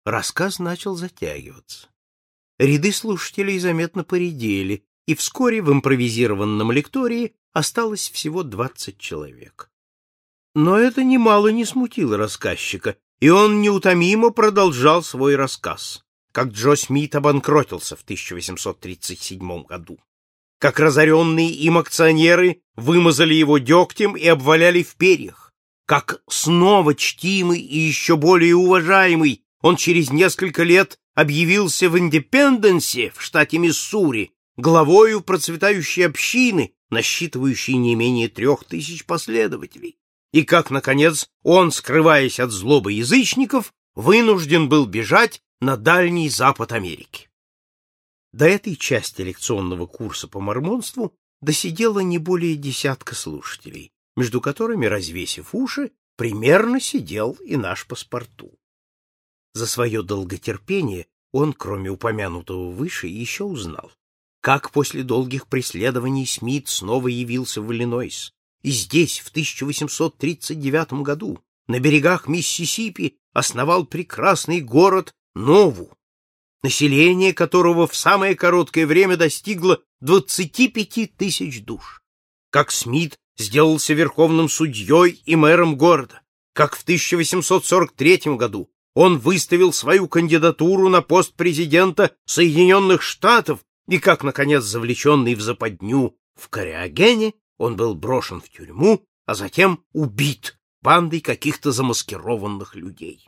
рассказ начал затягиваться. Ряды слушателей заметно поредели, и вскоре в импровизированном лектории осталось всего 20 человек. Но это немало не смутило рассказчика, и он неутомимо продолжал свой рассказ, как Джо Смит обанкротился в 1837 году, как разоренные им акционеры вымазали его дегтем и обваляли в перьях, как снова чтимый и еще более уважаемый он через несколько лет объявился в Индепенденсе в штате Миссури главою процветающей общины, насчитывающей не менее 3000 последователей, и как, наконец, он, скрываясь от злобы язычников, вынужден был бежать на Дальний Запад Америки. До этой части лекционного курса по мормонству досидело не более десятка слушателей, между которыми, развесив уши, примерно сидел и наш паспорту. За свое долготерпение он, кроме упомянутого выше, еще узнал, как после долгих преследований Смит снова явился в Иллинойс, и здесь, в 1839 году, на берегах Миссисипи, основал прекрасный город Нову, население которого в самое короткое время достигло 25 000 душ. Как Смит сделался верховным судьей и мэром города, как в 1843 году он выставил свою кандидатуру на пост президента Соединенных Штатов, и как, наконец, завлеченный в западню в Кариагене, он был брошен в тюрьму, а затем убит бандой каких-то замаскированных людей.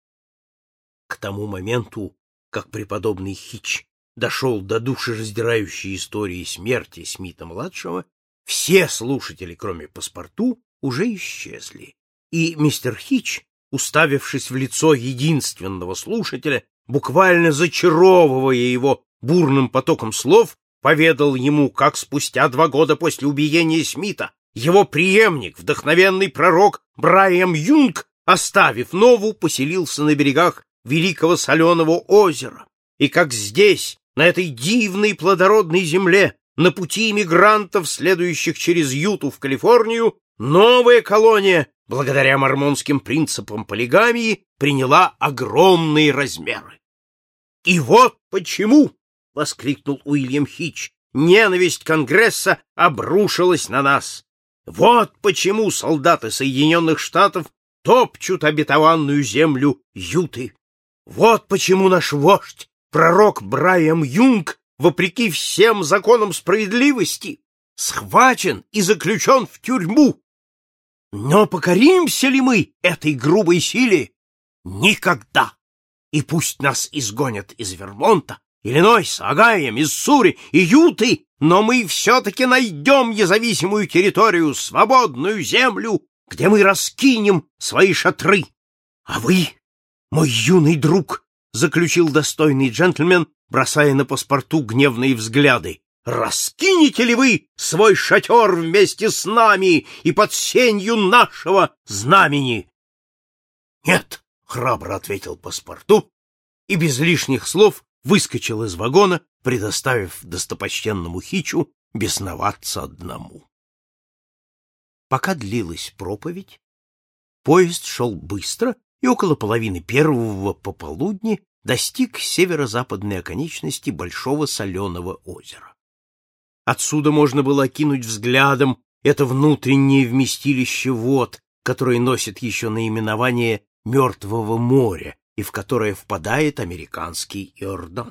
К тому моменту, как преподобный Хич дошел до душераздирающей истории смерти Смита-младшего, все слушатели, кроме паспорту, уже исчезли, и мистер Хич, уставившись в лицо единственного слушателя, буквально зачаровывая его бурным потоком слов, поведал ему, как спустя 2 года после убиения Смита его преемник, вдохновенный пророк Брайам Юнг, оставив Нову, поселился на берегах Великого Соленого озера, и как здесь, на этой дивной плодородной земле, на пути иммигрантов, следующих через Юту в Калифорнию, новая колония, благодаря мормонским принципам полигамии, приняла огромные размеры. «И вот почему!» — воскликнул Уильям Хич. «Ненависть Конгресса обрушилась на нас. Вот почему солдаты Соединенных Штатов топчут обетованную землю Юты. Вот почему наш вождь, пророк Брайам Юнг, вопреки всем законам справедливости, схвачен и заключен в тюрьму. Но покоримся ли мы этой грубой силе? Никогда! И пусть нас изгонят из Вермонта, Иллинойса, Огайо, Миссури и Юты, но мы все-таки найдем независимую территорию, свободную землю, где мы раскинем свои шатры. А вы, мой юный друг, — заключил достойный джентльмен, бросая на паспорту гневные взгляды, — раскинете ли вы свой шатер вместе с нами и под сенью нашего знамени? — Нет, — храбро ответил паспорту, и без лишних слов выскочил из вагона, предоставив достопочтенному Хичу бесноваться одному. Пока длилась проповедь, поезд шел быстро и около 1:30 пополудни достиг северо-западной оконечности Большого Соленого озера. Отсюда можно было окинуть взглядом это внутреннее вместилище вод, которое носит еще наименование Мертвого моря и в которое впадает американский Иордан.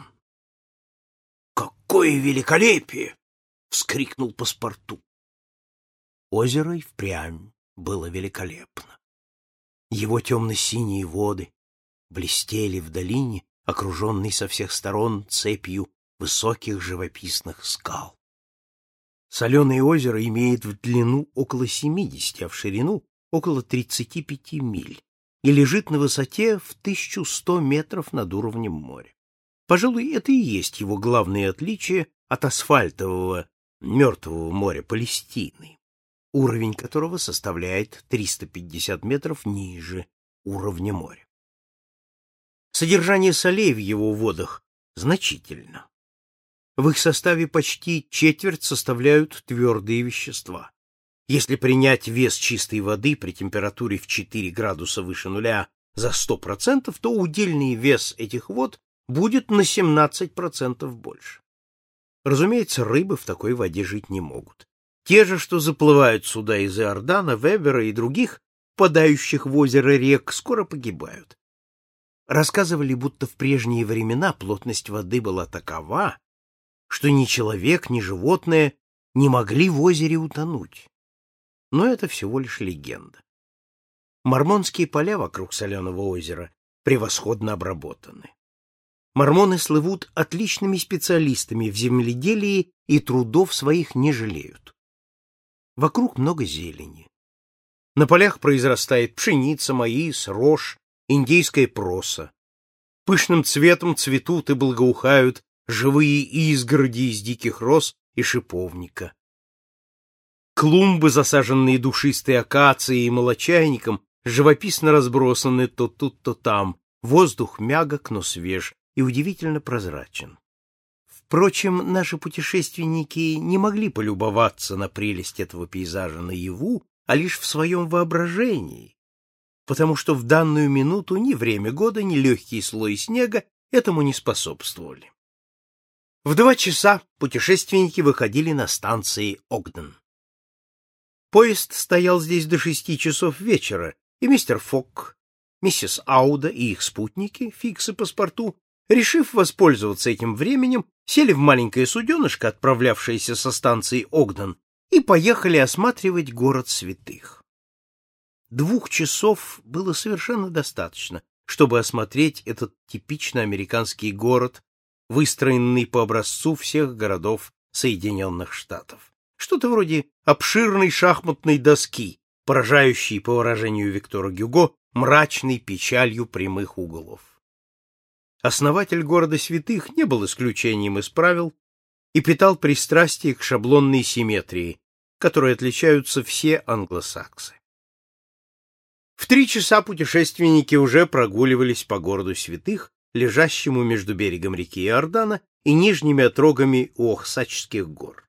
«Какое великолепие!» — вскрикнул паспорту. Озеро и впрямь было великолепно. Его темно-синие воды блестели в долине, окруженной со всех сторон цепью высоких живописных скал. Соленое озеро имеет в длину около 70, а в ширину около 35 миль и лежит на высоте в 1100 метров над уровнем моря. Пожалуй, это и есть его главное отличие от асфальтового Мертвого моря Палестины, уровень которого составляет 350 метров ниже уровня моря. Содержание солей в его водах значительно. В их составе почти четверть составляют твердые вещества. Если принять вес чистой воды при температуре в 4 градуса выше нуля за 100%, то удельный вес этих вод будет на 17% больше. Разумеется, рыбы в такой воде жить не могут. Те же, что заплывают сюда из Иордана, Вебера и других, впадающих в озеро рек, скоро погибают. Рассказывали, будто в прежние времена плотность воды была такова, что ни человек, ни животное не могли в озере утонуть. Но это всего лишь легенда. Мормонские поля вокруг Соленого озера превосходно обработаны. Мормоны слывут отличными специалистами в земледелии и трудов своих не жалеют. Вокруг много зелени. На полях произрастает пшеница, маис, рожь, индейская проса. Пышным цветом цветут и благоухают живые изгороди из диких роз и шиповника. Клумбы, засаженные душистой акацией и молочайником, живописно разбросаны то тут, то там. Воздух мягок, но свеж и удивительно прозрачен. Впрочем, наши путешественники не могли полюбоваться на прелесть этого пейзажа наяву, а лишь в своем воображении, потому что в данную минуту ни время года, ни легкий слой снега этому не способствовали. В 2 часа путешественники выходили на станции Огден. Поезд стоял здесь до 6 часов вечера, и мистер Фок, миссис Ауда и их спутники, Фикс и Паспорту, решив воспользоваться этим временем, сели в маленькое суденышко, отправлявшееся со станции Огден, и поехали осматривать город святых. 2 часов было совершенно достаточно, чтобы осмотреть этот типично американский город, выстроенный по образцу всех городов Соединенных Штатов. Что-то вроде обширной шахматной доски, поражающей, по выражению Виктора Гюго, мрачной печалью прямых углов. Основатель города святых не был исключением из правил и питал пристрастие к шаблонной симметрии, которой отличаются все англосаксы. В 3 часа путешественники уже прогуливались по городу святых, лежащему между берегом реки Иордана и нижними отрогами Уохсачских гор.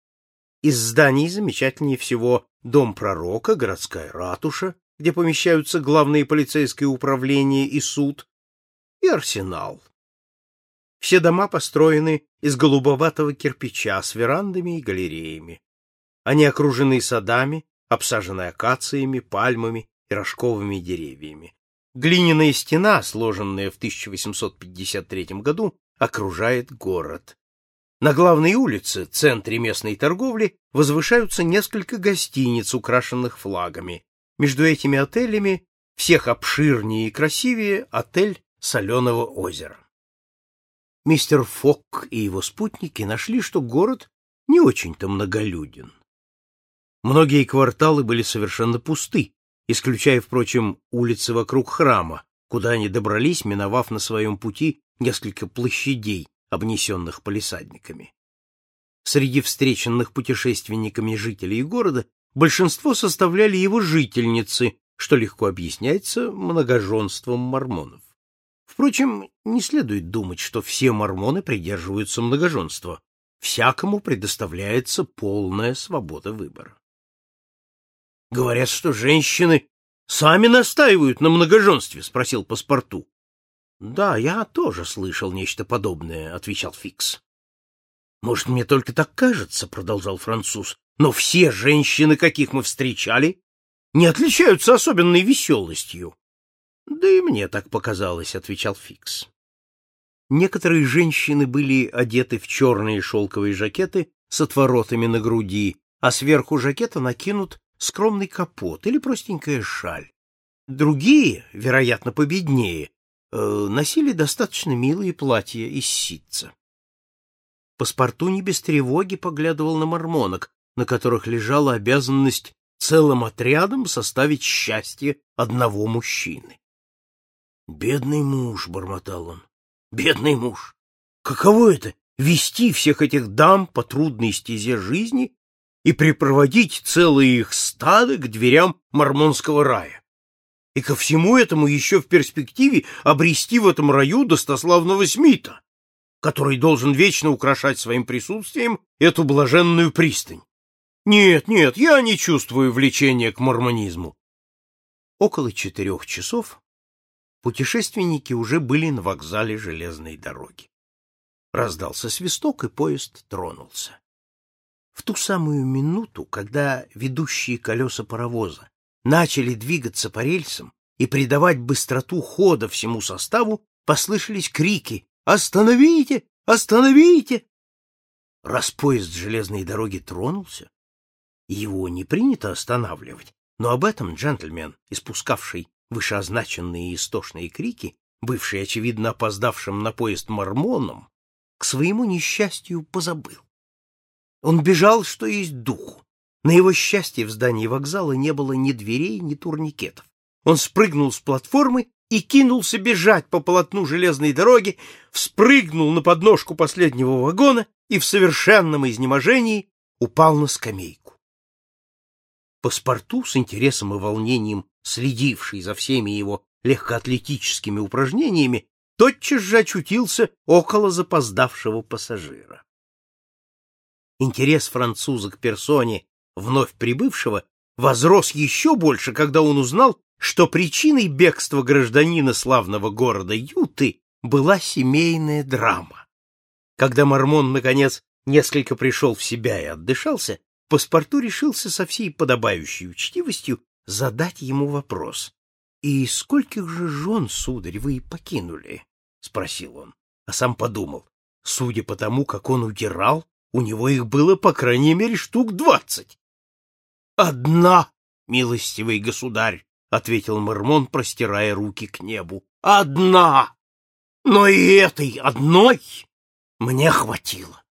Из зданий замечательнее всего дом пророка, городская ратуша, где помещаются главные полицейское управление и суд, и арсенал. Все дома построены из голубоватого кирпича с верандами и галереями. Они окружены садами, обсажены акациями, пальмами и рожковыми деревьями. Глиняная стена, сложенная в 1853 году, окружает город. На главной улице, центре местной торговли, возвышаются несколько гостиниц, украшенных флагами. Между этими отелями, всех обширнее и красивее, отель Соленого озера. Мистер Фок и его спутники нашли, что город не очень-то многолюден. Многие кварталы были совершенно пусты, исключая, впрочем, улицы вокруг храма, куда они добрались, миновав на своем пути несколько площадей, обнесенных палисадниками. Среди встреченных путешественниками жителей города большинство составляли его жительницы, что легко объясняется многоженством мормонов. Впрочем, не следует думать, что все мормоны придерживаются многоженства. Всякому предоставляется полная свобода выбора. Говорят, что женщины сами настаивают на многоженстве, спросил Паспорту. Да, я тоже слышал нечто подобное, отвечал Фикс. Может, мне только так кажется, продолжал француз, но все женщины, каких мы встречали, не отличаются особенной веселостью. Да и мне так показалось, отвечал Фикс. Некоторые женщины были одеты в черные шелковые жакеты с отворотами на груди, а сверху жакета накинут скромный капот или простенькая шаль. Другие, вероятно, победнее, носили достаточно милые платья из ситца. Паспорту не без тревоги поглядывал на мормонок, на которых лежала обязанность целым отрядом составить счастье одного мужчины. «Бедный муж», — бормотал он, — «бедный муж! Каково это — вести всех этих дам по трудной стезе жизни и припроводить целые их стадо к дверям мормонского рая? И ко всему этому еще в перспективе обрести в этом раю достославного Смита, который должен вечно украшать своим присутствием эту блаженную пристань. Нет, я не чувствую влечения к мормонизму». Около 4 часов Путешественники уже были на вокзале железной дороги. Раздался свисток, и поезд тронулся. В ту самую минуту, когда ведущие колеса паровоза начали двигаться по рельсам и придавать быстроту хода всему составу, послышались крики: «Остановите! Остановите!» Раз поезд железной дороги тронулся, его не принято останавливать, но об этом джентльмен, испускавший вышеозначенные истошные крики, бывший, очевидно, опоздавшим на поезд мормоном, к своему несчастью позабыл. Он бежал, что есть духу. На его счастье в здании вокзала не было ни дверей, ни турникетов. Он спрыгнул с платформы и кинулся бежать по полотну железной дороги, вспрыгнул на подножку последнего вагона и в совершенном изнеможении упал на скамейку. Паспорту, с интересом и волнением следивший за всеми его легкоатлетическими упражнениями, тотчас же очутился около запоздавшего пассажира. Интерес француза к персоне вновь прибывшего возрос еще больше, когда он узнал, что причиной бегства гражданина славного города Юты была семейная драма. Когда Мормон, наконец, несколько пришел в себя и отдышался, паспорту решился со всей подобающей учтивостью задать ему вопрос. — И скольких же жен, сударь, вы покинули? — спросил он, а сам подумал. Судя по тому, как он удирал, у него их было, по крайней мере, штук 20. — Одна, милостивый государь, — ответил Мормон, простирая руки к небу. — Одна! Но и этой одной мне хватило.